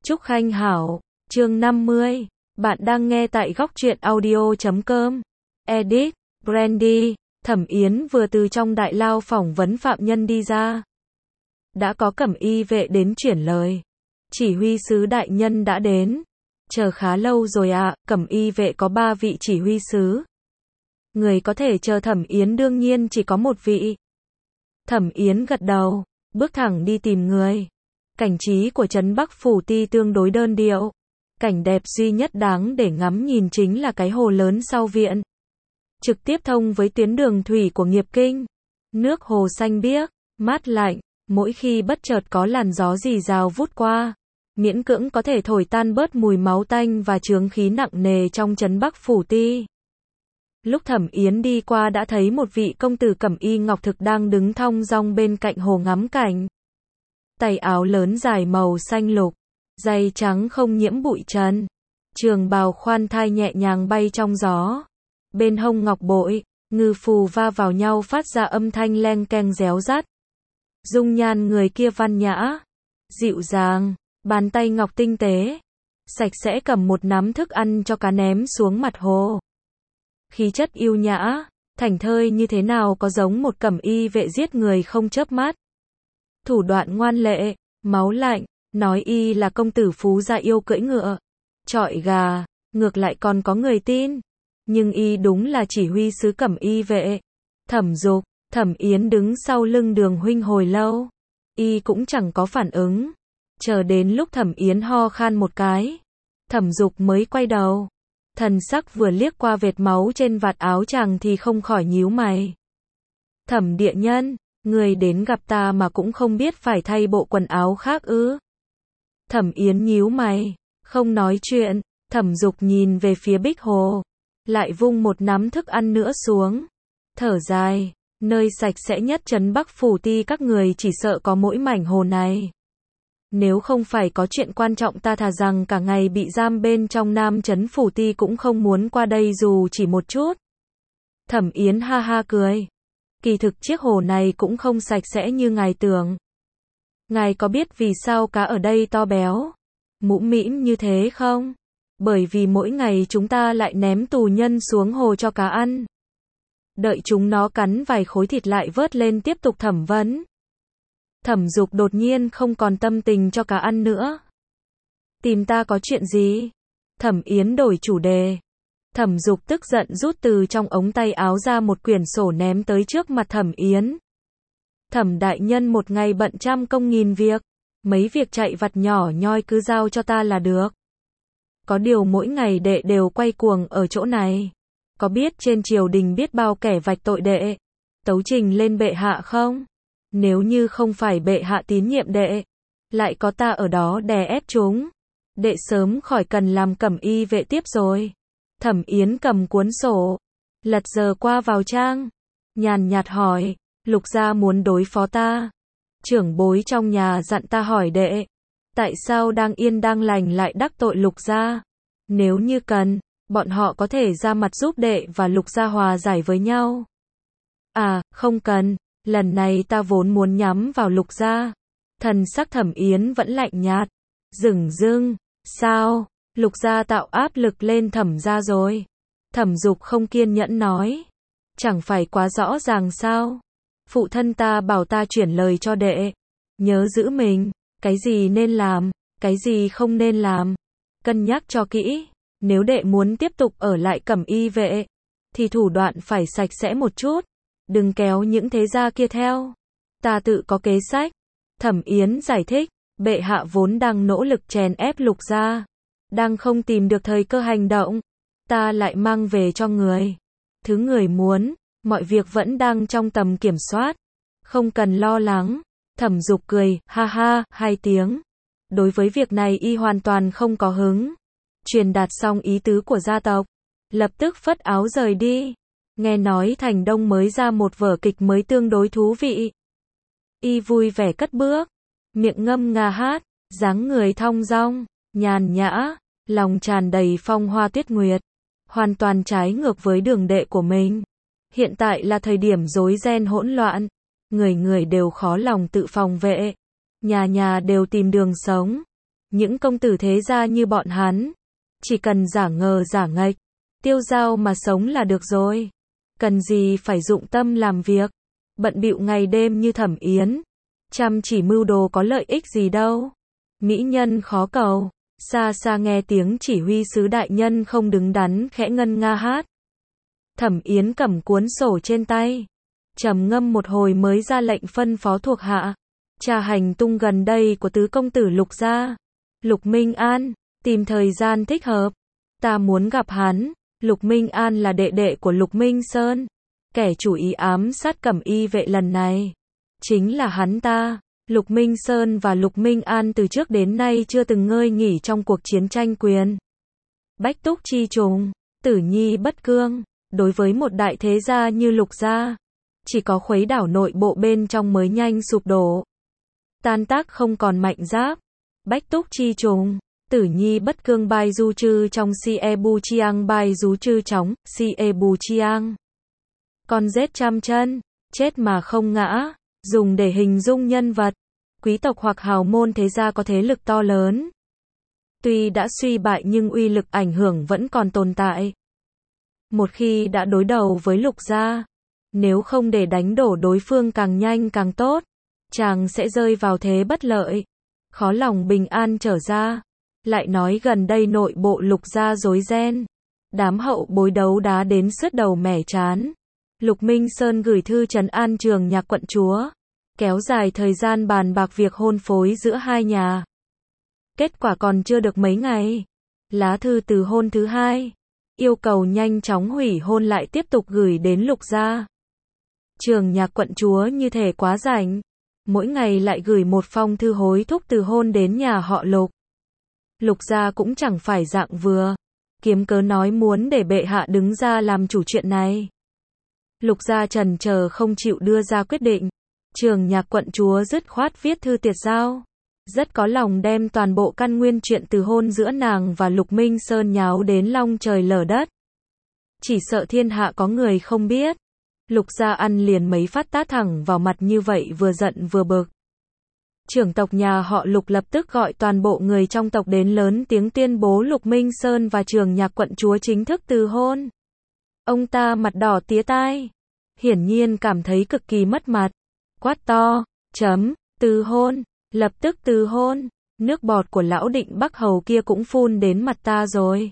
Trúc Khanh Hảo, chương 50. Bạn đang nghe tại góc truyện audio.com. Edit, Brandy. Thẩm Yến vừa từ trong đại lao phỏng vấn phạm nhân đi ra. Đã có cẩm y vệ đến chuyển lời. Chỉ huy sứ đại nhân đã đến. Chờ khá lâu rồi ạ, cẩm y vệ có 3 vị chỉ huy sứ. Người có thể chờ Thẩm Yến đương nhiên chỉ có một vị. Thẩm Yến gật đầu, bước thẳng đi tìm người. Cảnh trí của trấn Bắc Phủ Ti tương đối đơn điệu. Cảnh đẹp duy nhất đáng để ngắm nhìn chính là cái hồ lớn sau viện. Trực tiếp thông với tuyến đường thủy của Nghiệp Kinh. Nước hồ xanh biếc, mát lạnh, mỗi khi bất chợt có làn gió rì rào vút qua, miễn cưỡng có thể thổi tan bớt mùi máu tanh và chướng khí nặng nề trong trấn Bắc Phủ Ti. Lúc Thẩm Yến đi qua đã thấy một vị công tử cẩm y ngọc thực đang đứng thong dong bên cạnh hồ ngắm cảnh. Tay áo lớn dài màu xanh lục, giày trắng không nhiễm bụi trần, trường bào khoan thai nhẹ nhàng bay trong gió. Bên hông ngọc bội, ngư phù va vào nhau phát ra âm thanh leng keng réo rắt. Dung nhan người kia văn nhã, dịu dàng, bàn tay ngọc tinh tế, sạch sẽ cầm một nắm thức ăn cho cá ném xuống mặt hồ. Khí chất yêu nhã, thảnh thơi như thế nào có giống một cẩm y vệ giết người không chớp mắt. Thủ đoạn ngoan lệ, máu lạnh, nói y là công tử phú gia yêu cưỡi ngựa, chọi gà, ngược lại còn có người tin. Nhưng y đúng là chỉ huy sứ cẩm y vệ. Thẩm Dục, Thẩm Yến đứng sau lưng Đường huynh hồi lâu. Y cũng chẳng có phản ứng. Chờ đến lúc Thẩm Yến ho khan một cái, Thẩm Dục mới quay đầu. Thần sắc vừa liếc qua vệt máu trên vạt áo chàng thì không khỏi nhíu mày. Thẩm địa nhân, người đến gặp ta mà cũng không biết phải thay bộ quần áo khác ư? Thẩm Yến nhíu mày, không nói chuyện. Thẩm Dục nhìn về phía bích hồ, lại vung một nắm thức ăn nữa xuống, thở dài, nơi sạch sẽ nhất trấn Bắc Phủ Ti các người chỉ sợ có mỗi mảnh hồ này. Nếu không phải có chuyện quan trọng ta thà rằng cả ngày bị giam bên trong Nam trấn Phủ Ti cũng không muốn qua đây dù chỉ một chút. Thẩm Yến ha ha cười. Kỳ thực chiếc hồ này cũng không sạch sẽ như ngài tưởng. Ngài có biết vì sao cá ở đây to béo, mũm mĩm như thế không? Bởi vì mỗi ngày chúng ta lại ném tù nhân xuống hồ cho cá ăn. Đợi chúng nó cắn vài khối thịt lại vớt lên tiếp tục thẩm vấn. Thẩm Dục đột nhiên không còn tâm tình cho cá ăn nữa. Tìm ta có chuyện gì? Thẩm Yến đổi chủ đề. Thẩm Dục tức giận rút từ trong ống tay áo ra một quyển sổ ném tới trước mặt Thẩm Yến. Thẩm đại nhân một ngày bận trăm công nghìn việc, mấy việc chạy vặt nhỏ nhoi cứ giao cho ta là được. Có điều mỗi ngày đệ đều quay cuồng ở chỗ này. Có biết trên triều đình biết bao kẻ vạch tội đệ, tấu trình lên bệ hạ không? Nếu như không phải bệ hạ tín nhiệm đệ, lại có ta ở đó đè ép chúng, đệ sớm khỏi cần làm cẩm y vệ tiếp rồi. Thẩm Yến cầm cuốn sổ, lật giờ qua vào trang, nhàn nhạt hỏi, Lục gia muốn đối phó ta. Trưởng bối trong nhà dặn ta hỏi đệ, tại sao đang yên đang lành lại đắc tội Lục gia? Nếu như cần, bọn họ có thể ra mặt giúp đệ và Lục gia hòa giải với nhau. À, không cần, lần này ta vốn muốn nhắm vào Lục gia. Thần sắc Thẩm Yến vẫn lạnh nhạt. Dửng dưng, sao? Lục gia tạo áp lực lên Thẩm gia rồi. Thẩm Dục không kiên nhẫn nói. Chẳng phải quá rõ ràng sao? Phụ thân ta bảo ta chuyển lời cho đệ. Nhớ giữ mình, cái gì nên làm, cái gì không nên làm. Cân nhắc cho kỹ, nếu đệ muốn tiếp tục ở lại cẩm y vệ, thì thủ đoạn phải sạch sẽ một chút. Đừng kéo những thế gia kia theo. Ta tự có kế sách. Thẩm Yến giải thích, bệ hạ vốn đang nỗ lực chèn ép Lục gia, đang không tìm được thời cơ hành động. Ta lại mang về cho người thứ người muốn, mọi việc vẫn đang trong tầm kiểm soát. Không cần lo lắng. Thẩm Dục cười, ha ha, 2 tiếng. Đối với việc này y hoàn toàn không có hứng. Truyền đạt xong ý tứ của gia tộc, lập tức phất áo rời đi. Nghe nói Thành Đông mới ra một vở kịch mới tương đối thú vị. Y vui vẻ cất bước, miệng ngâm nga hát, dáng người thong dong, nhàn nhã, lòng tràn đầy phong hoa tuyết nguyệt, hoàn toàn trái ngược với đường đệ của mình. Hiện tại là thời điểm rối ren hỗn loạn, người người đều khó lòng tự phòng vệ, nhà nhà đều tìm đường sống. Những công tử thế gia như bọn hắn, chỉ cần giả ngờ giả nghệch, tiêu dao mà sống là được rồi. Cần gì phải dụng tâm làm việc, bận bịu ngày đêm như Thẩm Yến, chăm chỉ mưu đồ có lợi ích gì đâu. Mỹ nhân khó cầu. Xa xa nghe tiếng chỉ huy sứ đại nhân không đứng đắn khẽ ngân nga hát. Thẩm Yến cầm cuốn sổ trên tay, trầm ngâm một hồi mới ra lệnh phân phó thuộc hạ. Tra hành tung gần đây của tứ công tử Lục gia. Lục Minh An, tìm thời gian thích hợp. Ta muốn gặp hắn. Lục Minh An là đệ đệ của Lục Minh Sơn. Kẻ chủ ý ám sát Cẩm Y vệ lần này chính là hắn ta. Lục Minh Sơn và Lục Minh An từ trước đến nay chưa từng ngơi nghỉ trong cuộc chiến tranh quyền. Bách túc chi trùng, tử nhi bất cương. Đối với một đại thế gia như Lục gia, chỉ có khuấy đảo nội bộ bên trong mới nhanh sụp đổ, tan tác không còn mạnh giáp. Bách túc chi trùng, tử nhi bất cương bai du chư trong sie bu chiang bai du chư chóng, sie bu chiang. Con rết trăm chân, chết mà không ngã, dùng để hình dung nhân vật, quý tộc hoặc hào môn thế gia có thế lực to lớn. Tuy đã suy bại nhưng uy lực ảnh hưởng vẫn còn tồn tại. Một khi đã đối đầu với Lục gia, nếu không để đánh đổ đối phương càng nhanh càng tốt, chàng sẽ rơi vào thế bất lợi, khó lòng bình an trở ra. Lại nói gần đây nội bộ Lục gia rối ren, đám hậu bối đấu đá đến sứt đầu mẻ trán. Lục Minh Sơn gửi thư trấn an Trường Nhạc quận chúa, kéo dài thời gian bàn bạc việc hôn phối giữa hai nhà. Kết quả còn chưa được mấy ngày, lá thư từ hôn thứ hai, yêu cầu nhanh chóng hủy hôn lại tiếp tục gửi đến Lục gia. Trường Nhạc quận chúa như thể quá rảnh, mỗi ngày lại gửi một phong thư hối thúc từ hôn đến nhà họ Lục. Lục gia cũng chẳng phải dạng vừa, kiếm cớ nói muốn để bệ hạ đứng ra làm chủ chuyện này. Lục gia chần chờ không chịu đưa ra quyết định. Trường Nhạc quận chúa dứt khoát viết thư tiệt giao, rất có lòng đem toàn bộ căn nguyên chuyện từ hôn giữa nàng và Lục Minh Sơn nháo đến long trời lở đất. Chỉ sợ thiên hạ có người không biết. Lục gia ăn liền mấy phát tát thẳng vào mặt như vậy vừa giận vừa bực. Trưởng tộc nhà họ Lục lập tức gọi toàn bộ người trong tộc đến lớn tiếng tuyên bố Lục Minh Sơn và Trường Nhạc quận chúa chính thức từ hôn. Ông ta mặt đỏ tía tai, hiển nhiên cảm thấy cực kỳ mất mặt. Quát to, từ hôn, lập tức từ hôn. Nước bọt của lão Định Bắc Hầu kia cũng phun đến mặt ta rồi.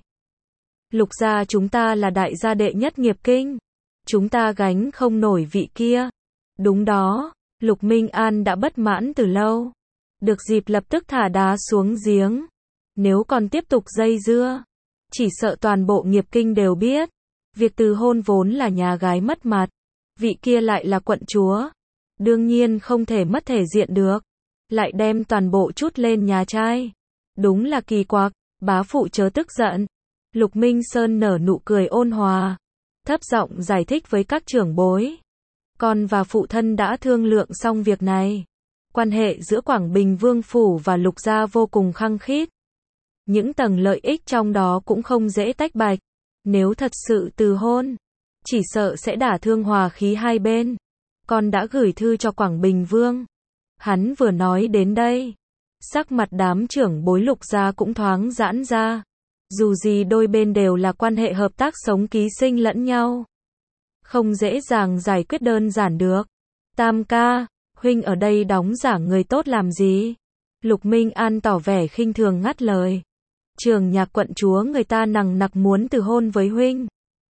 Lục gia chúng ta là đại gia đệ nhất nghiệp kinh, chúng ta gánh không nổi vị kia. Đúng đó, Lục Minh An đã bất mãn từ lâu, được dịp lập tức thả đá xuống giếng. Nếu còn tiếp tục dây dưa, chỉ sợ toàn bộ nghiệp kinh đều biết, việc từ hôn vốn là nhà gái mất mặt, vị kia lại là quận chúa, đương nhiên không thể mất thể diện được, lại đem toàn bộ chút lên nhà trai. Đúng là kỳ quặc, bá phụ chớ tức giận. Lục Minh Sơn nở nụ cười ôn hòa, thấp giọng giải thích với các trưởng bối. Con và phụ thân đã thương lượng xong việc này. Quan hệ giữa Quảng Bình Vương Phủ và Lục gia vô cùng khăng khít. Những tầng lợi ích trong đó cũng không dễ tách bạch. Nếu thật sự từ hôn, chỉ sợ sẽ đả thương hòa khí hai bên. Con đã gửi thư cho Quảng Bình Vương. Hắn vừa nói đến đây, sắc mặt đám trưởng bối Lục gia cũng thoáng giãn ra. Dù gì đôi bên đều là quan hệ hợp tác sống ký sinh lẫn nhau, không dễ dàng giải quyết đơn giản được. Tam ca, huynh ở đây đóng giả người tốt làm gì? Lục Minh An tỏ vẻ khinh thường ngắt lời. Trường Nhạc quận chúa người ta nằng nặc muốn từ hôn với huynh.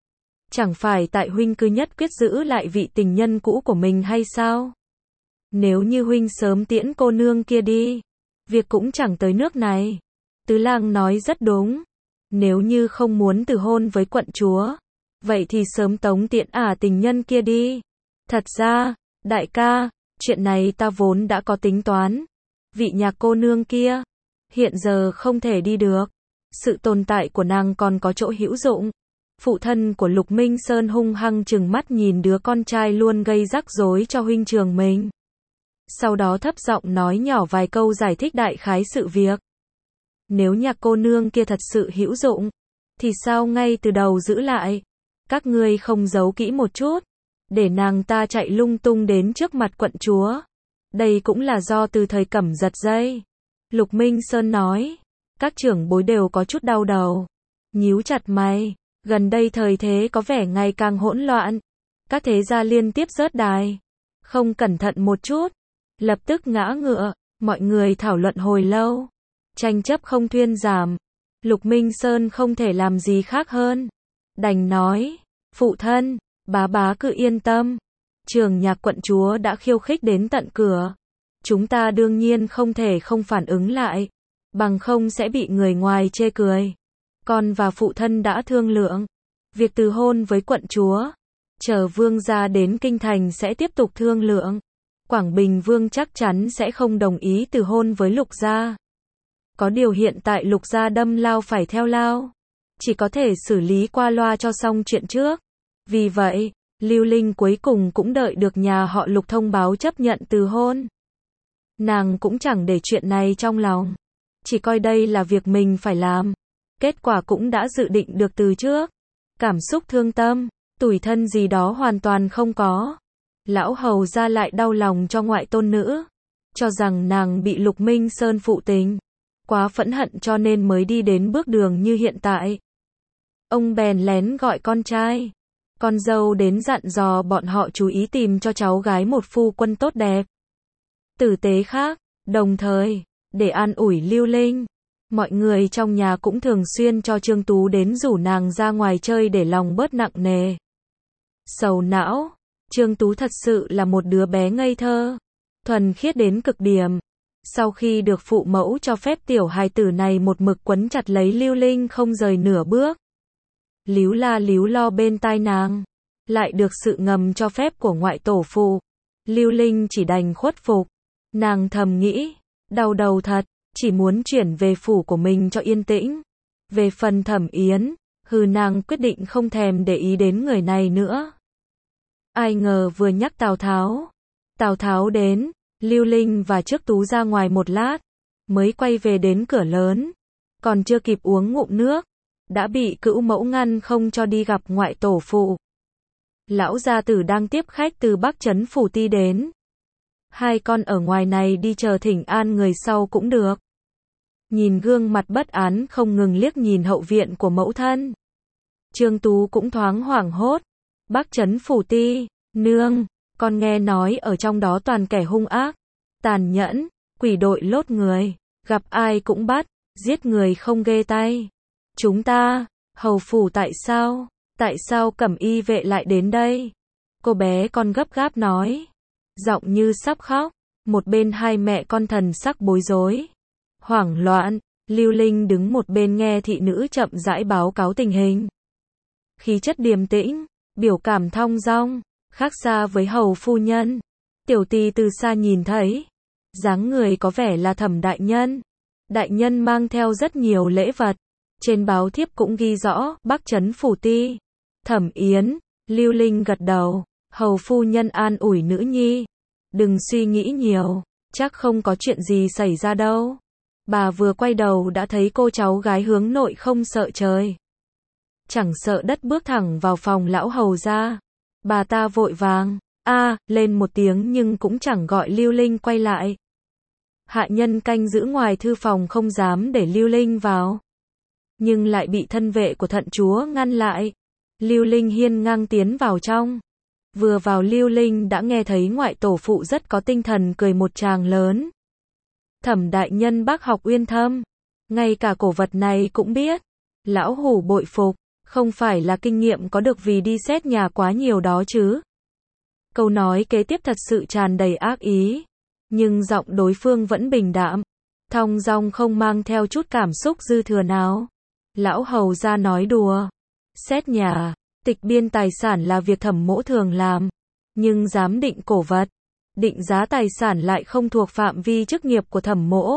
Chẳng phải tại huynh cứ nhất quyết giữ lại vị tình nhân cũ của mình hay sao? Nếu như huynh sớm tiễn cô nương kia đi, việc cũng chẳng tới nước này. Tứ lang nói rất đúng. Nếu như không muốn từ hôn với quận chúa, vậy thì sớm tống tiễn tình nhân kia đi. Thật ra, đại ca, chuyện này ta vốn đã có tính toán. Vị Nhạc cô nương kia, hiện giờ không thể đi được. Sự tồn tại của nàng còn có chỗ hữu dụng. Phụ thân của Lục Minh Sơn hung hăng trừng mắt nhìn đứa con trai luôn gây rắc rối cho huynh trường mình. Sau đó thấp giọng nói nhỏ vài câu giải thích đại khái sự việc. Nếu Nhạc cô nương kia thật sự hữu dụng, thì sao ngay từ đầu giữ lại? Các ngươi không giấu kỹ một chút, để nàng ta chạy lung tung đến trước mặt quận chúa. Đây cũng là do từ thời Cẩm Giật dây. Lục Minh Sơn nói. Các trưởng bối đều có chút đau đầu. Nhíu chặt mày, gần đây thời thế có vẻ ngày càng hỗn loạn. Các thế gia liên tiếp rớt đài. Không cẩn thận một chút, lập tức ngã ngựa, mọi người thảo luận hồi lâu. Tranh chấp không thuyên giảm. Lục Minh Sơn không thể làm gì khác hơn. Đành nói, phụ thân, bá cứ yên tâm. Trường nhạc quận chúa đã khiêu khích đến tận cửa. Chúng ta đương nhiên không thể không phản ứng lại. Bằng không sẽ bị người ngoài chê cười. Con và phụ thân đã thương lượng. Việc từ hôn với quận chúa. Chờ vương gia đến kinh thành sẽ tiếp tục thương lượng. Quảng Bình vương chắc chắn sẽ không đồng ý từ hôn với Lục gia. Có điều hiện tại Lục gia đâm lao phải theo lao. Chỉ có thể xử lý qua loa cho xong chuyện trước. Vì vậy, Lưu Linh cuối cùng cũng đợi được nhà họ Lục thông báo chấp nhận từ hôn. Nàng cũng chẳng để chuyện này trong lòng. Chỉ coi đây là việc mình phải làm. Kết quả cũng đã dự định được từ trước. Cảm xúc thương tâm, tủi thân gì đó hoàn toàn không có. Lão hầu gia lại đau lòng cho ngoại tôn nữ. Cho rằng nàng bị Lục Minh Sơn phụ tình. Quá phẫn hận cho nên mới đi đến bước đường như hiện tại. Ông bèn lén gọi con trai, con dâu đến dặn dò bọn họ chú ý tìm cho cháu gái một phu quân tốt đẹp, tử tế khác. Đồng thời, để an ủi Lưu Linh, mọi người trong nhà cũng thường xuyên cho Trương Tú đến rủ nàng ra ngoài chơi để lòng bớt nặng nề. Sầu não, Trương Tú thật sự là một đứa bé ngây thơ, thuần khiết đến cực điểm. Sau khi được phụ mẫu cho phép, tiểu hài tử này một mực quấn chặt lấy Lưu Linh không rời nửa bước. Líu la líu lo bên tai nàng, lại được sự ngầm cho phép của ngoại tổ phụ. Lưu Linh chỉ đành khuất phục. Nàng thầm nghĩ, đau đầu thật, chỉ muốn chuyển về phủ của mình cho yên tĩnh. Về phần Thẩm Yến, nàng quyết định không thèm để ý đến người này nữa. Ai ngờ vừa nhắc Tào Tháo đến, Lưu Linh và Trước Tú ra ngoài một lát, mới quay về đến cửa lớn. Còn chưa kịp uống ngụm nước, đã bị cữu mẫu ngăn không cho đi gặp ngoại tổ phụ. Lão gia tử đang tiếp khách từ Bắc Trấn Phủ Ti đến. Hai con ở ngoài này đi chờ thỉnh an người sau cũng được. Nhìn gương mặt bất an không ngừng liếc nhìn hậu viện của mẫu thân, Trương Tú cũng thoáng hoảng hốt. Bắc Trấn Phủ Ti, nương, con nghe nói ở trong đó toàn kẻ hung ác, tàn nhẫn, quỷ đội lốt người, gặp ai cũng bắt, giết người không ghê tay. Chúng ta, hầu phủ tại sao Cẩm Y vệ lại đến đây? Cô bé con gấp gáp nói, giọng như sắp khóc. Một bên hai mẹ con thần sắc bối rối, hoảng loạn. Lưu Linh đứng một bên nghe thị nữ chậm rãi báo cáo tình hình. Khí chất điềm tĩnh, biểu cảm thong dong, khác xa với hầu phu nhân. Tiểu tỳ từ xa nhìn thấy, dáng người có vẻ là Thẩm đại nhân. Đại nhân mang theo rất nhiều lễ vật. Trên báo thiếp cũng ghi rõ, Bắc Trấn Phủ Ti, Thẩm Yến. Lưu Linh gật đầu, hầu phu nhân an ủi nữ nhi. Đừng suy nghĩ nhiều, chắc không có chuyện gì xảy ra đâu. Bà vừa quay đầu đã thấy cô cháu gái hướng nội không sợ trời, chẳng sợ đất bước thẳng vào phòng lão hầu ra. Bà ta vội vàng, lên một tiếng nhưng cũng chẳng gọi Lưu Linh quay lại. Hạ nhân canh giữ ngoài thư phòng không dám để Lưu Linh vào, nhưng lại bị thân vệ của Thận chúa ngăn lại. Lưu Linh hiên ngang tiến vào trong. Vừa vào Lưu Linh đã nghe thấy ngoại tổ phụ rất có tinh thần cười một tràng lớn. Thẩm đại nhân bác học uyên thâm, ngay cả cổ vật này cũng biết. Lão hủ bội phục, không phải là kinh nghiệm có được vì đi xét nhà quá nhiều đó chứ. Câu nói kế tiếp thật sự tràn đầy ác ý, nhưng giọng đối phương vẫn bình đạm, thong dong không mang theo chút cảm xúc dư thừa nào. Lão hầu ra nói đùa, xét nhà, tịch biên tài sản là việc Thẩm mỗ thường làm, nhưng giám định cổ vật, định giá tài sản lại không thuộc phạm vi chức nghiệp của Thẩm mỗ.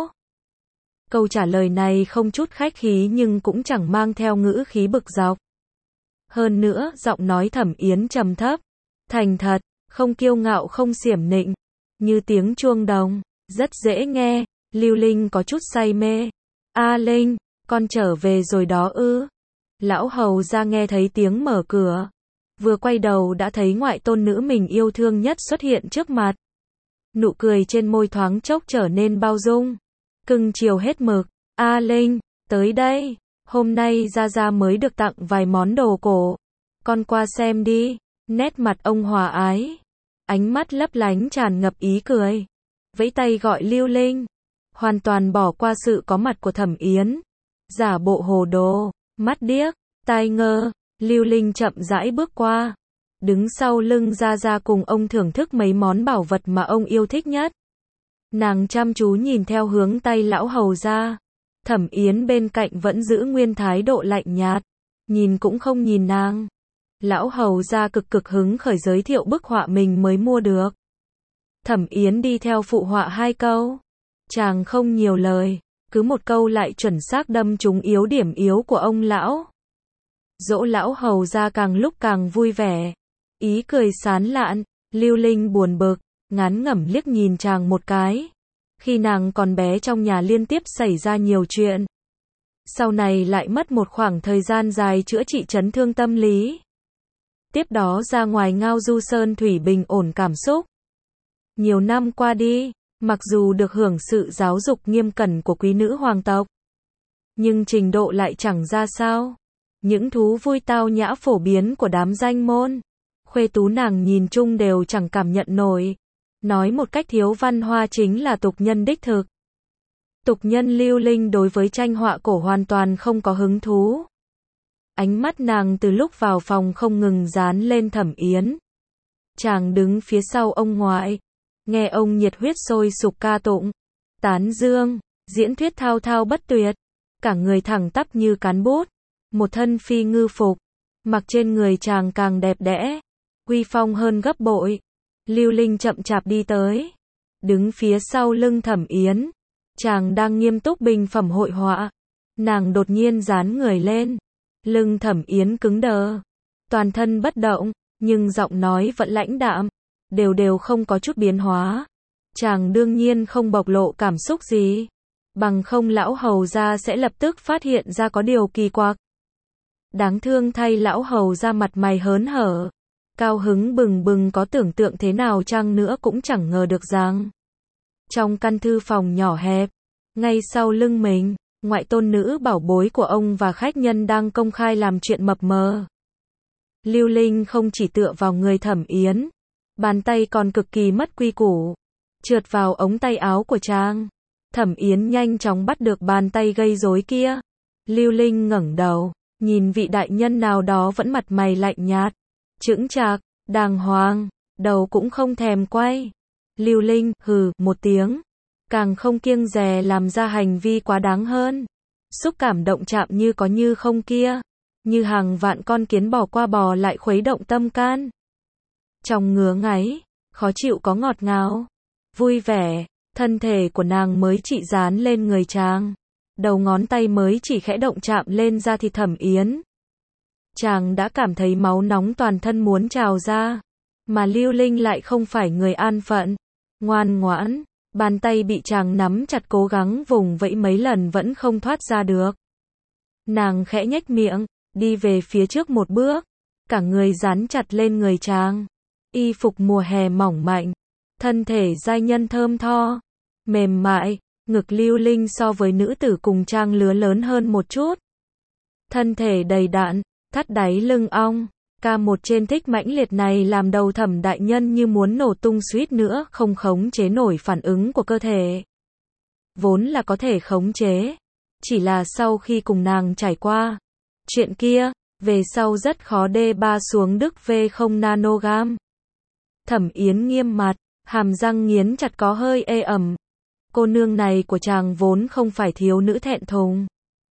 Câu trả lời này không chút khách khí nhưng cũng chẳng mang theo ngữ khí bực dọc. Hơn nữa, giọng nói Thẩm Yến trầm thấp, thành thật, không kiêu ngạo không xiểm nịnh, như tiếng chuông đồng, rất dễ nghe. Lưu Linh có chút say mê. Linh, con trở về rồi đó ư? Lão hầu ra nghe thấy tiếng mở cửa, vừa quay đầu đã thấy ngoại tôn nữ mình yêu thương nhất xuất hiện trước mặt. Nụ cười trên môi thoáng chốc trở nên bao dung, cưng chiều hết mực. Linh, Tới đây, hôm nay Gia Gia mới được tặng vài món đồ cổ. Con qua xem đi. Nét mặt ông hòa ái. Ánh mắt lấp lánh tràn ngập ý cười. Vẫy tay gọi Lưu Linh. Hoàn toàn bỏ qua sự có mặt của Thẩm Yến. Giả bộ hồ đồ, mắt điếc, tai ngơ, Lưu Linh chậm rãi bước qua. Đứng sau lưng Gia Gia cùng ông thưởng thức mấy món bảo vật mà ông yêu thích nhất. Nàng chăm chú nhìn theo hướng tay lão hầu ra. Thẩm Yến bên cạnh vẫn giữ nguyên thái độ lạnh nhạt. Nhìn cũng không nhìn nàng. Lão hầu ra cực hứng khởi giới thiệu bức họa mình mới mua được. Thẩm Yến đi theo phụ họa 2 câu. Chàng không nhiều lời. Cứ một câu lại chuẩn xác đâm trúng yếu điểm yếu của ông lão. Dỗ lão hầu ra càng lúc càng vui vẻ. Ý cười sán lạn. Lưu Linh buồn bực, ngán ngẩm liếc nhìn chàng một cái. Khi nàng còn bé trong nhà liên tiếp xảy ra nhiều chuyện. Sau này lại mất một khoảng thời gian dài chữa trị chấn thương tâm lý. Tiếp đó ra ngoài ngao du sơn thủy bình ổn cảm xúc. Nhiều năm qua đi, mặc dù được hưởng sự giáo dục nghiêm cẩn của quý nữ hoàng tộc, nhưng trình độ lại chẳng ra sao. Những thú vui tao nhã phổ biến của đám danh môn, khuê tú nàng nhìn chung đều chẳng cảm nhận nổi. Nói một cách thiếu văn hoa chính là tục nhân đích thực. Tục nhân Lưu Linh đối với tranh họa cổ hoàn toàn không có hứng thú. Ánh mắt nàng từ lúc vào phòng không ngừng dán lên Thẩm Yến. Chàng đứng phía sau ông ngoại, nghe ông nhiệt huyết sôi sục ca tụng, tán dương, diễn thuyết thao thao bất tuyệt, cả người thẳng tắp như cán bút, một thân phi ngư phục, mặc trên người chàng càng đẹp đẽ, uy phong hơn gấp bội. Lưu Linh chậm chạp đi tới, đứng phía sau lưng Thẩm Yến, chàng đang nghiêm túc bình phẩm hội họa, nàng đột nhiên dán người lên, lưng Thẩm Yến cứng đờ, toàn thân bất động, nhưng giọng nói vẫn lãnh đạm, đều không có chút biến hóa. Chàng đương nhiên không bộc lộ cảm xúc gì, bằng không lão hầu gia sẽ lập tức phát hiện ra có điều kỳ quặc. Đáng thương thay lão hầu gia mặt mày hớn hở, cao hứng bừng bừng, có tưởng tượng thế nào chăng nữa cũng chẳng ngờ được rằng trong căn thư phòng nhỏ hẹp, ngay sau lưng mình, ngoại tôn nữ bảo bối của ông và khách nhân đang công khai làm chuyện mập mờ. Lưu Linh không chỉ tựa vào người Thẩm Yến, bàn tay còn cực kỳ mất quy củ, trượt vào ống tay áo của chàng. Thẩm Yến nhanh chóng bắt được bàn tay gây rối kia. Lưu Linh ngẩng đầu, nhìn vị đại nhân nào đó vẫn mặt mày lạnh nhạt, chững chạc, đàng hoàng, đầu cũng không thèm quay. Lưu Linh hừ một tiếng, càng không kiêng dè làm ra hành vi quá đáng hơn. Xúc cảm động chạm như có như không kia, như hàng vạn con kiến bò qua bò lại khuấy động tâm can. Trong ngứa ngáy, khó chịu có ngọt ngào, vui vẻ, thân thể của nàng mới chỉ dán lên người chàng, đầu ngón tay mới chỉ khẽ động chạm lên da thịt Thẩm Yến. Chàng đã cảm thấy máu nóng toàn thân muốn trào ra, mà Lưu Linh lại không phải người an phận, ngoan ngoãn, bàn tay bị chàng nắm chặt cố gắng vùng vẫy mấy lần vẫn không thoát ra được. Nàng khẽ nhếch miệng, đi về phía trước một bước, cả người dán chặt lên người chàng. Y phục mùa hè mỏng manh, thân thể giai nhân thơm tho, mềm mại, ngực Lưu Linh so với nữ tử cùng trang lứa lớn hơn một chút. Thân thể đầy đặn, thắt đáy lưng ong, ca một trên thích mãnh liệt này làm đầu Thẩm đại nhân như muốn nổ tung, suýt nữa không khống chế nổi phản ứng của cơ thể. Vốn là có thể khống chế, chỉ là sau khi cùng nàng trải qua chuyện kia, về sau rất khó D3 xuống Đức V0 nanogam. Thẩm Yến nghiêm mặt, hàm răng nghiến chặt có hơi ê ẩm. Cô nương này của chàng vốn không phải thiếu nữ thẹn thùng,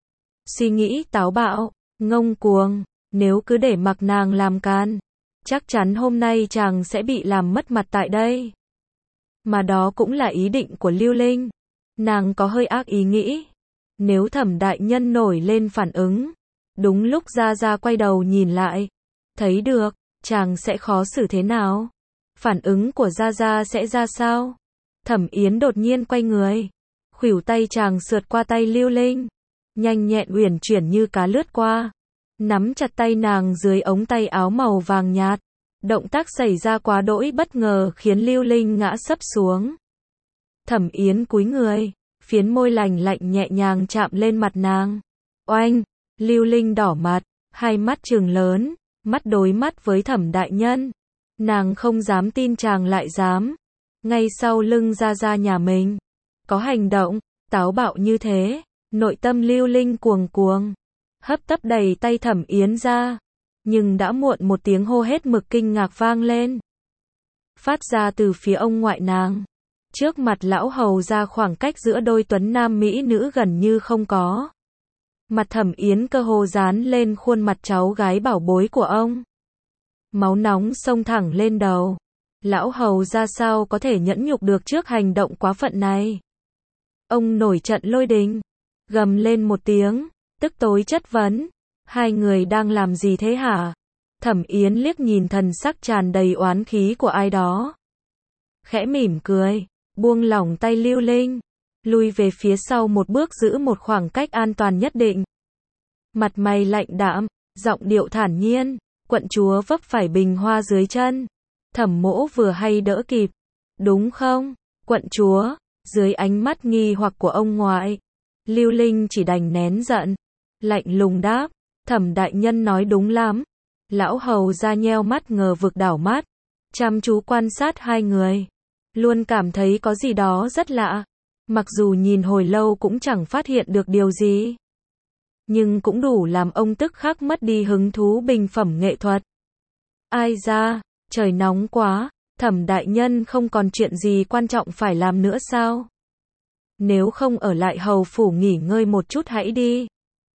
suy nghĩ táo bạo, ngông cuồng, nếu cứ để mặc nàng làm can, chắc chắn hôm nay chàng sẽ bị làm mất mặt tại đây. Mà đó cũng là ý định của Lưu Linh. Nàng có hơi ác ý nghĩ, nếu Thẩm đại nhân nổi lên phản ứng, đúng lúc Gia Gia quay đầu nhìn lại, thấy được, chàng sẽ khó xử thế nào? Phản ứng của Gia Gia sẽ ra sao? Thẩm Yến đột nhiên quay người, khuỷu tay chàng sượt qua tay Lưu Linh, nhanh nhẹn uyển chuyển như cá lướt qua, nắm chặt tay nàng dưới ống tay áo màu vàng nhạt. Động tác xảy ra quá đỗi bất ngờ khiến Lưu Linh ngã sấp xuống. Thẩm Yến cúi người, phiến môi lành lạnh nhẹ nhàng chạm lên mặt nàng. Oanh, Lưu Linh đỏ mặt, hai mắt trừng lớn, mắt đối mắt với Thẩm đại nhân. Nàng không dám tin chàng lại dám. Ngay sau lưng Gia Gia nhà mình. Có hành động, táo bạo như thế. Nội tâm Lưu Linh cuồng cuồng. Hấp tấp đẩy tay Thẩm Yến ra. Nhưng đã muộn, một tiếng hô hết mực kinh ngạc vang lên. Phát ra từ phía ông ngoại nàng. Trước mặt lão hầu ra, khoảng cách giữa đôi tuấn nam mỹ nữ gần như không có. Mặt Thẩm Yến cơ hồ dán lên khuôn mặt cháu gái bảo bối của ông. Máu nóng xông thẳng lên đầu. Lão hầu ra sao có thể nhẫn nhục được trước hành động quá phận này. Ông nổi trận lôi đình. Gầm lên một tiếng, tức tối chất vấn. Hai người đang làm gì thế hả? Thẩm Yến liếc nhìn thần sắc tràn đầy oán khí của ai đó. Khẽ mỉm cười, buông lỏng tay Lưu Linh. Lui về phía sau một bước, giữ một khoảng cách an toàn nhất định. Mặt mày lạnh đạm, giọng điệu thản nhiên. Quận chúa vấp phải bình hoa dưới chân. Thẩm mỗ vừa hay đỡ kịp. Đúng không, quận chúa? Dưới ánh mắt nghi hoặc của ông ngoại, Lưu Linh chỉ đành nén giận. Lạnh lùng đáp, Thẩm đại nhân nói đúng lắm. Lão hầu ra nheo mắt ngờ vực đảo mắt. Chăm chú quan sát hai người. Luôn cảm thấy có gì đó rất lạ. Mặc dù nhìn hồi lâu cũng chẳng phát hiện được điều gì. Nhưng cũng đủ làm ông tức khắc mất đi hứng thú bình phẩm nghệ thuật. Ai ra, trời nóng quá, Thẩm đại nhân không còn chuyện gì quan trọng phải làm nữa sao? Nếu không ở lại hầu phủ nghỉ ngơi một chút hãy đi.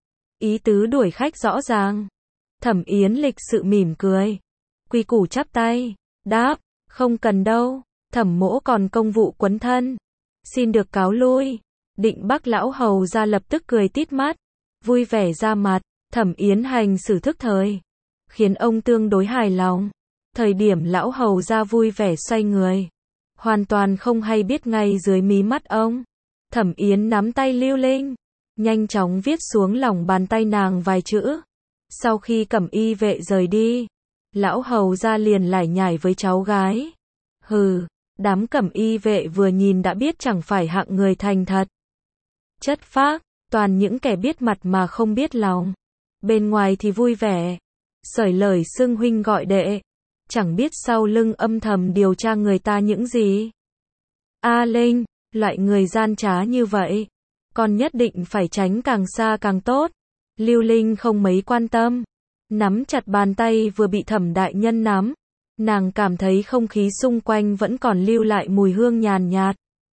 Ý tứ đuổi khách rõ ràng. Thẩm Yến lịch sự mỉm cười. Quy củ chắp tay, đáp, không cần đâu, Thẩm mỗ còn công vụ quấn thân. Xin được cáo lui. Định Bắc lão hầu ra lập tức cười tít mắt. Vui vẻ ra mặt. Thẩm Yến hành xử thức thời, khiến ông tương đối hài lòng. Thời điểm lão hầu ra vui vẻ xoay người, hoàn toàn không hay biết ngay dưới mí mắt ông. Thẩm Yến nắm tay Lưu Linh, nhanh chóng viết xuống lòng bàn tay nàng vài chữ. Sau khi Cẩm y vệ rời đi, lão hầu ra liền lải nhải với cháu gái. Hừ, đám Cẩm y vệ vừa nhìn đã biết chẳng phải hạng người thành thật. Chất phác, toàn những kẻ biết mặt mà không biết lòng. Bên ngoài thì vui vẻ, sởi lời xưng huynh gọi đệ, chẳng biết sau lưng âm thầm điều tra người ta những gì. A Linh, loại người gian trá như vậy, con nhất định phải tránh càng xa càng tốt. Lưu Linh không mấy quan tâm, nắm chặt bàn tay vừa bị Thẩm đại nhân nắm. Nàng cảm thấy không khí xung quanh vẫn còn lưu lại mùi hương nhàn nhạt,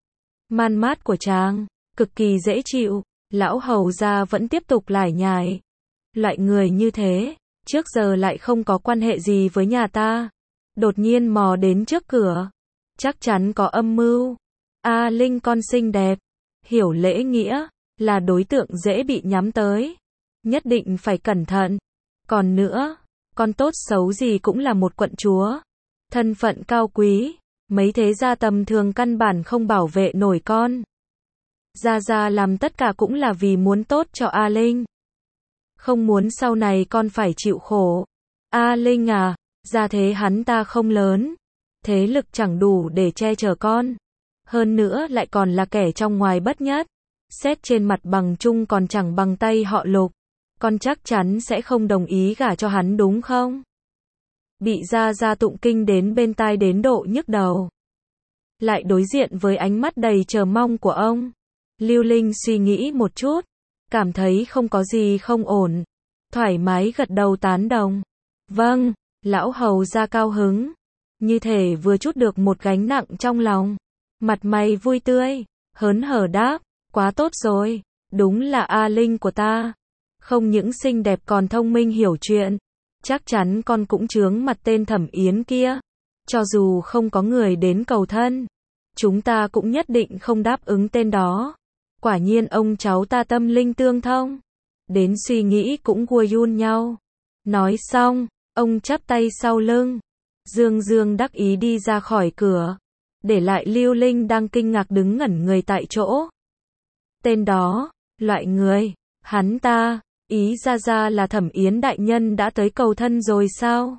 man mát của chàng, cực kỳ dễ chịu. Lão hầu gia vẫn tiếp tục lải nhải. Loại người như thế, trước giờ lại không có quan hệ gì với nhà ta. Đột nhiên mò đến trước cửa. Chắc chắn có âm mưu. A Linh con xinh đẹp, hiểu lễ nghĩa, là đối tượng dễ bị nhắm tới. Nhất định phải cẩn thận. Còn nữa, con tốt xấu gì cũng là một quận chúa. Thân phận cao quý, mấy thế gia tầm thường căn bản không bảo vệ nổi con. Gia Gia làm tất cả cũng là vì muốn tốt cho A Linh. Không muốn sau này con phải chịu khổ. A Linh à, gia thế hắn ta không lớn. Thế lực chẳng đủ để che chở con. Hơn nữa lại còn là kẻ trong ngoài bất nhất. Xét trên mặt bằng chung còn chẳng bằng tay họ Lục. Con chắc chắn sẽ không đồng ý gả cho hắn đúng không? Bị Gia Gia tụng kinh đến bên tai đến độ nhức đầu. Lại đối diện với ánh mắt đầy chờ mong của ông. Lưu Linh suy nghĩ một chút, cảm thấy không có gì không ổn, thoải mái gật đầu tán đồng. Vâng, lão hầu ra cao hứng, như thể vừa trút được một gánh nặng trong lòng. Mặt mày vui tươi, hớn hở đáp, quá tốt rồi, đúng là A Linh của ta. Không những xinh đẹp còn thông minh hiểu chuyện, chắc chắn con cũng chướng mặt tên Thẩm Yến kia. Cho dù không có người đến cầu thân, chúng ta cũng nhất định không đáp ứng tên đó. Quả nhiên ông cháu ta tâm linh tương thông. Đến suy nghĩ cũng gua yun nhau. Nói xong, ông chắp tay sau lưng. Dương dương đắc ý đi ra khỏi cửa. Để lại Lưu Linh đang kinh ngạc đứng ngẩn người tại chỗ. Tên đó, loại người, hắn ta, ý ra là Thẩm Yến đại nhân đã tới cầu thân rồi sao?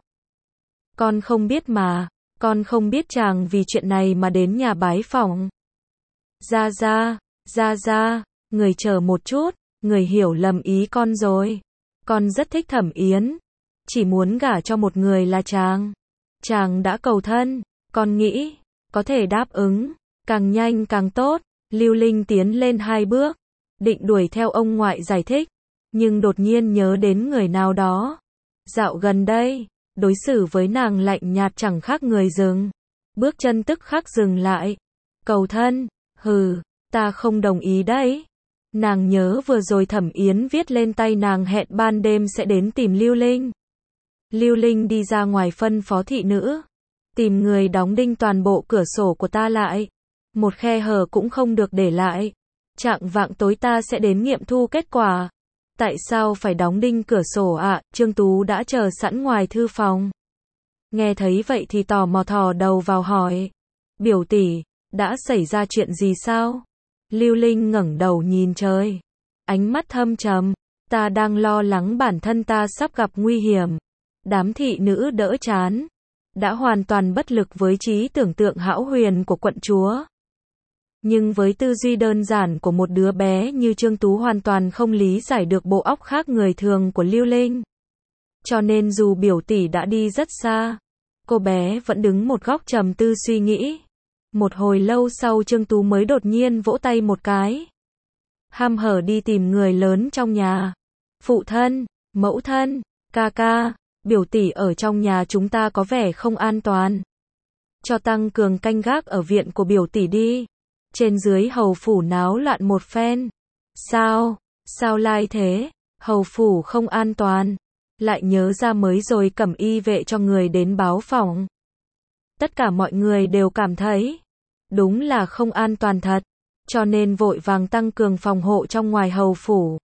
Con không biết mà, con không biết chàng vì chuyện này mà đến nhà bái phỏng. Ra, người chờ một chút, người hiểu lầm ý con rồi. Con rất thích Thẩm Yến, chỉ muốn gả cho một người là chàng. Chàng đã cầu thân, con nghĩ có thể đáp ứng, càng nhanh càng tốt. Lưu Linh tiến lên 2 bước, định đuổi theo ông ngoại giải thích, nhưng đột nhiên nhớ đến người nào đó. Dạo gần đây, đối xử với nàng lạnh nhạt chẳng khác người rừng. Bước chân tức khắc dừng lại. Cầu thân, hừ, ta không đồng ý đấy. Nàng nhớ vừa rồi Thẩm Yến viết lên tay nàng hẹn ban đêm sẽ đến tìm Lưu Linh. Lưu Linh đi ra ngoài phân phó thị nữ, tìm người đóng đinh toàn bộ cửa sổ của ta lại. Một khe hở cũng không được để lại. Chạng vạng tối ta sẽ đến nghiệm thu kết quả. Tại sao phải đóng đinh cửa sổ ạ? Trương Tú đã chờ sẵn ngoài thư phòng. Nghe thấy vậy thì tò mò thò đầu vào hỏi. Biểu tỷ, đã xảy ra chuyện gì sao? Lưu Linh ngẩng đầu nhìn trời. Ánh mắt thâm trầm. Ta đang lo lắng bản thân ta sắp gặp nguy hiểm. Đám thị nữ đỡ chán. Đã hoàn toàn bất lực với trí tưởng tượng hão huyền của quận chúa. Nhưng với tư duy đơn giản của một đứa bé như Trương Tú hoàn toàn không lý giải được bộ óc khác người thường của Lưu Linh. Cho nên dù biểu tỷ đã đi rất xa, cô bé vẫn đứng một góc trầm tư suy nghĩ. Một hồi lâu sau Trương Tú mới đột nhiên vỗ tay một cái. Hăm hở đi tìm người lớn trong nhà. Phụ thân, mẫu thân, ca ca, biểu tỷ ở trong nhà chúng ta có vẻ không an toàn. Cho tăng cường canh gác ở viện của biểu tỷ đi. Trên dưới hầu phủ náo loạn một phen. Sao lai thế? Hầu phủ không an toàn. Lại nhớ ra mới rồi cẩm y vệ cho người đến báo phòng. Tất cả mọi người đều cảm thấy đúng là không an toàn thật, cho nên vội vàng tăng cường phòng hộ trong ngoài hầu phủ.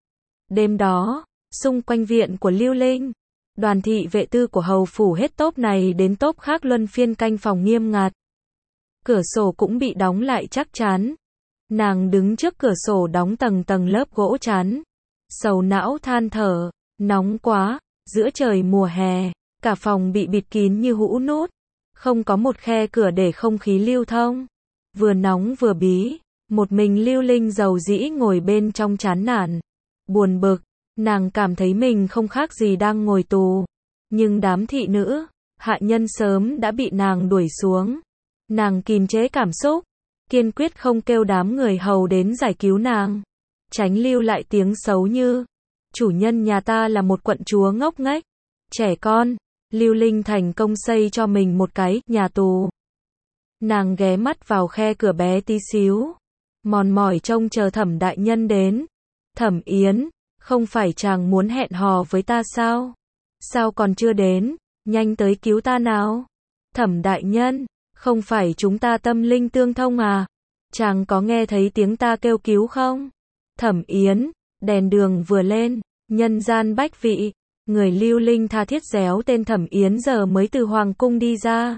Đêm đó, xung quanh viện của Lưu Linh, đoàn thị vệ tư của hầu phủ hết tốp này đến tốp khác luân phiên canh phòng nghiêm ngặt. Cửa sổ cũng bị đóng lại chắc chắn. Nàng đứng trước cửa sổ đóng tầng tầng lớp gỗ chắn. Sầu não than thở, nóng quá, giữa trời mùa hè, cả phòng bị bịt kín như hũ nút. Không có một khe cửa để không khí lưu thông. Vừa nóng vừa bí, một mình Lưu Linh rầu rĩ ngồi bên trong chán nản. Buồn bực, nàng cảm thấy mình không khác gì đang ngồi tù. Nhưng đám thị nữ, hạ nhân sớm đã bị nàng đuổi xuống. Nàng kìm chế cảm xúc, kiên quyết không kêu đám người hầu đến giải cứu nàng. Tránh lưu lại tiếng xấu như, chủ nhân nhà ta là một quận chúa ngốc nghếch, trẻ con. Lưu Linh thành công xây cho mình một cái nhà tù. Nàng ghé mắt vào khe cửa bé tí xíu, mòn mỏi trông chờ Thẩm đại nhân đến. Thẩm Yến, không phải chàng muốn hẹn hò với ta sao? Sao còn chưa đến? Nhanh tới cứu ta nào. Thẩm đại nhân, không phải chúng ta tâm linh tương thông à? Chàng có nghe thấy tiếng ta kêu cứu không? Thẩm Yến, đèn đường vừa lên, nhân gian bách vị. Người Lưu Linh tha thiết réo tên Thẩm Yến giờ mới từ hoàng cung đi ra.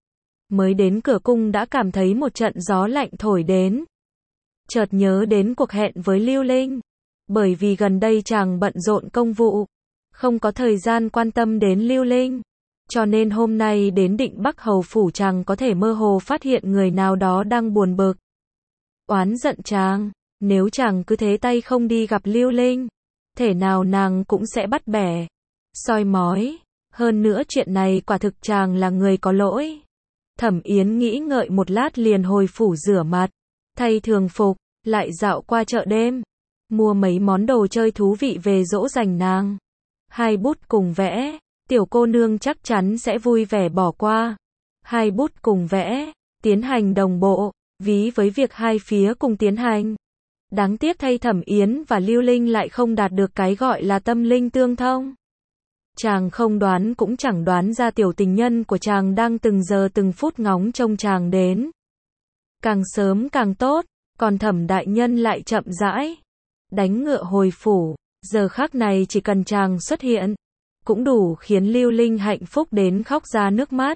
Mới đến cửa cung đã cảm thấy một trận gió lạnh thổi đến. Chợt nhớ đến cuộc hẹn với Lưu Linh. Bởi vì gần đây chàng bận rộn công vụ, không có thời gian quan tâm đến Lưu Linh. Cho nên hôm nay đến Định Bắc hầu phủ chàng có thể mơ hồ phát hiện người nào đó đang buồn bực. Oán giận chàng, nếu chàng cứ thế tay không đi gặp Lưu Linh, thể nào nàng cũng sẽ bắt bẻ, soi mói. Hơn nữa chuyện này quả thực chàng là người có lỗi. Thẩm Yến nghĩ ngợi một lát liền hồi phủ rửa mặt, thay thường phục, lại dạo qua chợ đêm, mua mấy món đồ chơi thú vị về dỗ dành nàng. 2 bút cùng vẽ, tiểu cô nương chắc chắn sẽ vui vẻ bỏ qua. 2 bút cùng vẽ, tiến hành đồng bộ, ví với việc hai phía cùng tiến hành. Đáng tiếc thay Thẩm Yến và Lưu Linh lại không đạt được cái gọi là tâm linh tương thông. Chàng không đoán cũng chẳng đoán ra tiểu tình nhân của chàng đang từng giờ từng phút ngóng trông chàng đến. Càng sớm càng tốt, còn Thẩm đại nhân lại chậm rãi đánh ngựa hồi phủ. Giờ khắc này chỉ cần chàng xuất hiện, cũng đủ khiến Lưu Linh hạnh phúc đến khóc ra nước mắt.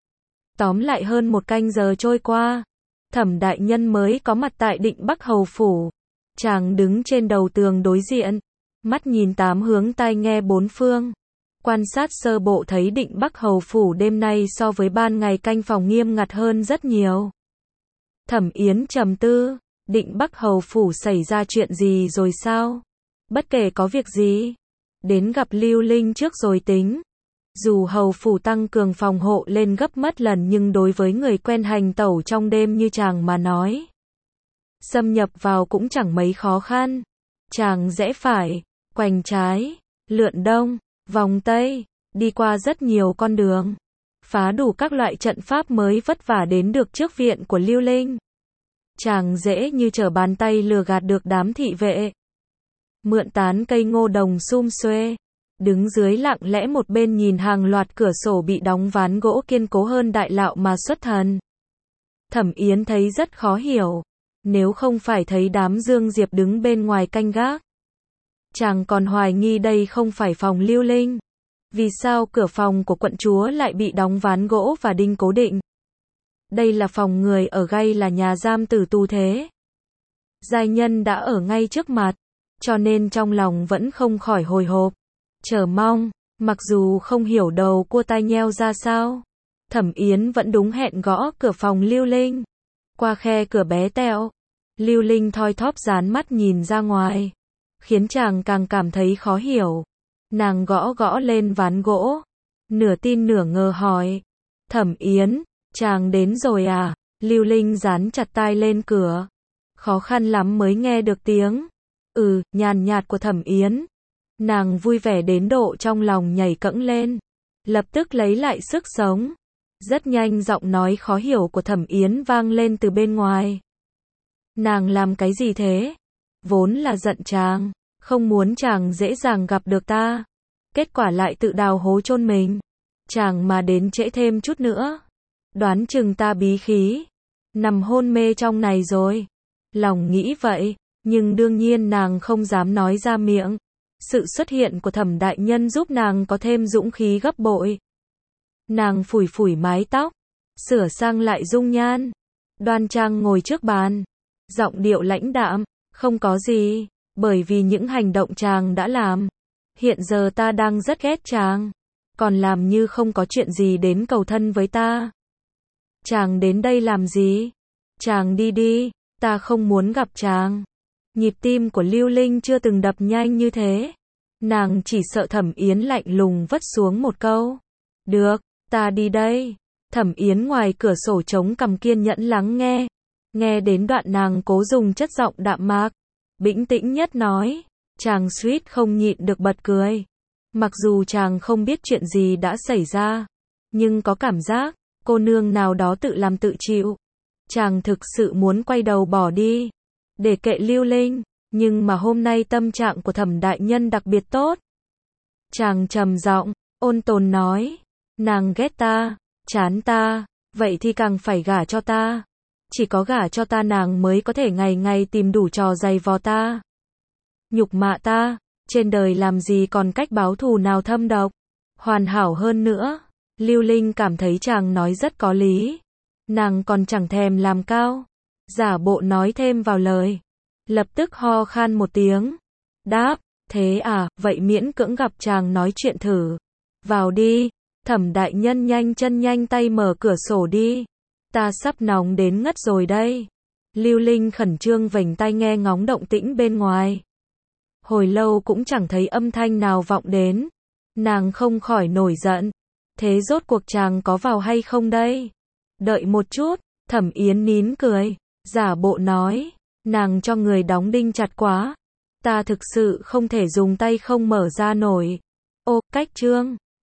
Tóm lại hơn 1 canh giờ trôi qua, Thẩm đại nhân mới có mặt tại Định Bắc hầu phủ. Chàng đứng trên đầu tường đối diện, mắt nhìn 8 hướng tai nghe 4 phương. Quan sát sơ bộ thấy Định Bắc hầu phủ đêm nay so với ban ngày canh phòng nghiêm ngặt hơn rất nhiều. Thẩm Yến trầm tư, Định Bắc hầu phủ xảy ra chuyện gì rồi sao? Bất kể có việc gì, đến gặp Lưu Linh trước rồi tính. Dù hầu phủ tăng cường phòng hộ lên gấp mất lần nhưng đối với người quen hành tẩu trong đêm như chàng mà nói, xâm nhập vào cũng chẳng mấy khó khăn. Chàng rẽ phải, quành trái, lượn đông, vòng tây, đi qua rất nhiều con đường, phá đủ các loại trận pháp mới vất vả đến được trước viện của Lưu Linh. Chàng dễ như trở bàn tay lừa gạt được đám thị vệ. Mượn tán cây ngô đồng sum xuê, đứng dưới lặng lẽ một bên nhìn hàng loạt cửa sổ bị đóng ván gỗ kiên cố hơn đại lạo mà xuất thần. Thẩm Yến thấy rất khó hiểu, nếu không phải thấy đám Dương Diệp đứng bên ngoài canh gác, chàng còn hoài nghi đây không phải phòng Lưu Linh. Vì sao cửa phòng của quận chúa lại bị đóng ván gỗ và đinh cố định? Đây là phòng người ở hay là nhà giam tử tù thế? Giai nhân đã ở ngay trước mặt, cho nên trong lòng vẫn không khỏi hồi hộp, chờ mong. Mặc dù không hiểu đầu cua tai nheo ra sao, Thẩm Yến vẫn đúng hẹn gõ cửa phòng Lưu Linh. Qua khe cửa bé tẹo, Lưu Linh thoi thóp dán mắt nhìn ra ngoài, khiến chàng càng cảm thấy khó hiểu. Nàng gõ gõ lên ván gỗ, nửa tin nửa ngờ hỏi, Thẩm Yến, chàng đến rồi à? Lưu Linh dán chặt tai lên cửa, khó khăn lắm mới nghe được tiếng nhàn nhạt của Thẩm Yến. Nàng vui vẻ đến độ trong lòng nhảy cẫng lên, lập tức lấy lại sức sống. Rất nhanh giọng nói khó hiểu của Thẩm Yến vang lên từ bên ngoài. Nàng làm cái gì thế? Vốn là giận chàng, không muốn chàng dễ dàng gặp được ta, kết quả lại tự đào hố chôn mình. Chàng mà đến trễ thêm chút nữa, đoán chừng ta bí khí, nằm hôn mê trong này rồi. Lòng nghĩ vậy, nhưng đương nhiên nàng không dám nói ra miệng. Sự xuất hiện của Thẩm đại nhân giúp nàng có thêm dũng khí gấp bội. Nàng phủi phủi mái tóc, sửa sang lại dung nhan, đoan trang ngồi trước bàn, giọng điệu lãnh đạm, không có gì, bởi vì những hành động chàng đã làm. Hiện giờ ta đang rất ghét chàng, còn làm như không có chuyện gì đến cầu thân với ta. Chàng đến đây làm gì? Chàng đi đi, ta không muốn gặp chàng. Nhịp tim của Lưu Linh chưa từng đập nhanh như thế. Nàng chỉ sợ Thẩm Yến lạnh lùng vất xuống một câu. Được, ta đi đây. Thẩm Yến ngoài cửa sổ trống cằm kiên nhẫn lắng nghe. Nghe đến đoạn nàng cố dùng chất giọng đạm mạc, bĩnh tĩnh nhất nói. Chàng suýt không nhịn được bật cười. Mặc dù chàng không biết chuyện gì đã xảy ra, nhưng có cảm giác, cô nương nào đó tự làm tự chịu. Chàng thực sự muốn quay đầu bỏ đi, để kệ Lưu Linh, nhưng mà hôm nay tâm trạng của Thẩm đại nhân đặc biệt tốt. Chàng trầm giọng, ôn tồn nói, nàng ghét ta, chán ta, vậy thì càng phải gả cho ta. Chỉ có gả cho ta nàng mới có thể ngày ngày tìm đủ trò giày vò ta, nhục mạ ta. Trên đời làm gì còn cách báo thù nào thâm độc, hoàn hảo hơn nữa. Lưu Linh cảm thấy chàng nói rất có lý. Nàng còn chẳng thèm làm cao, giả bộ nói thêm vào lời. Lập tức ho khan một tiếng, đáp, thế à, vậy miễn cưỡng gặp chàng nói chuyện thử. Vào đi. Thẩm đại nhân nhanh chân nhanh tay mở cửa sổ đi. Ta sắp nóng đến ngất rồi đây. Lưu Linh khẩn trương vểnh tai nghe ngóng động tĩnh bên ngoài. Hồi lâu cũng chẳng thấy âm thanh nào vọng đến. Nàng không khỏi nổi giận. Thế rốt cuộc chàng có vào hay không đây? Đợi một chút. Thẩm Yến nín cười, giả bộ nói, nàng cho người đóng đinh chặt quá. Ta thực sự không thể dùng tay không mở ra nổi. Ô, cách trương.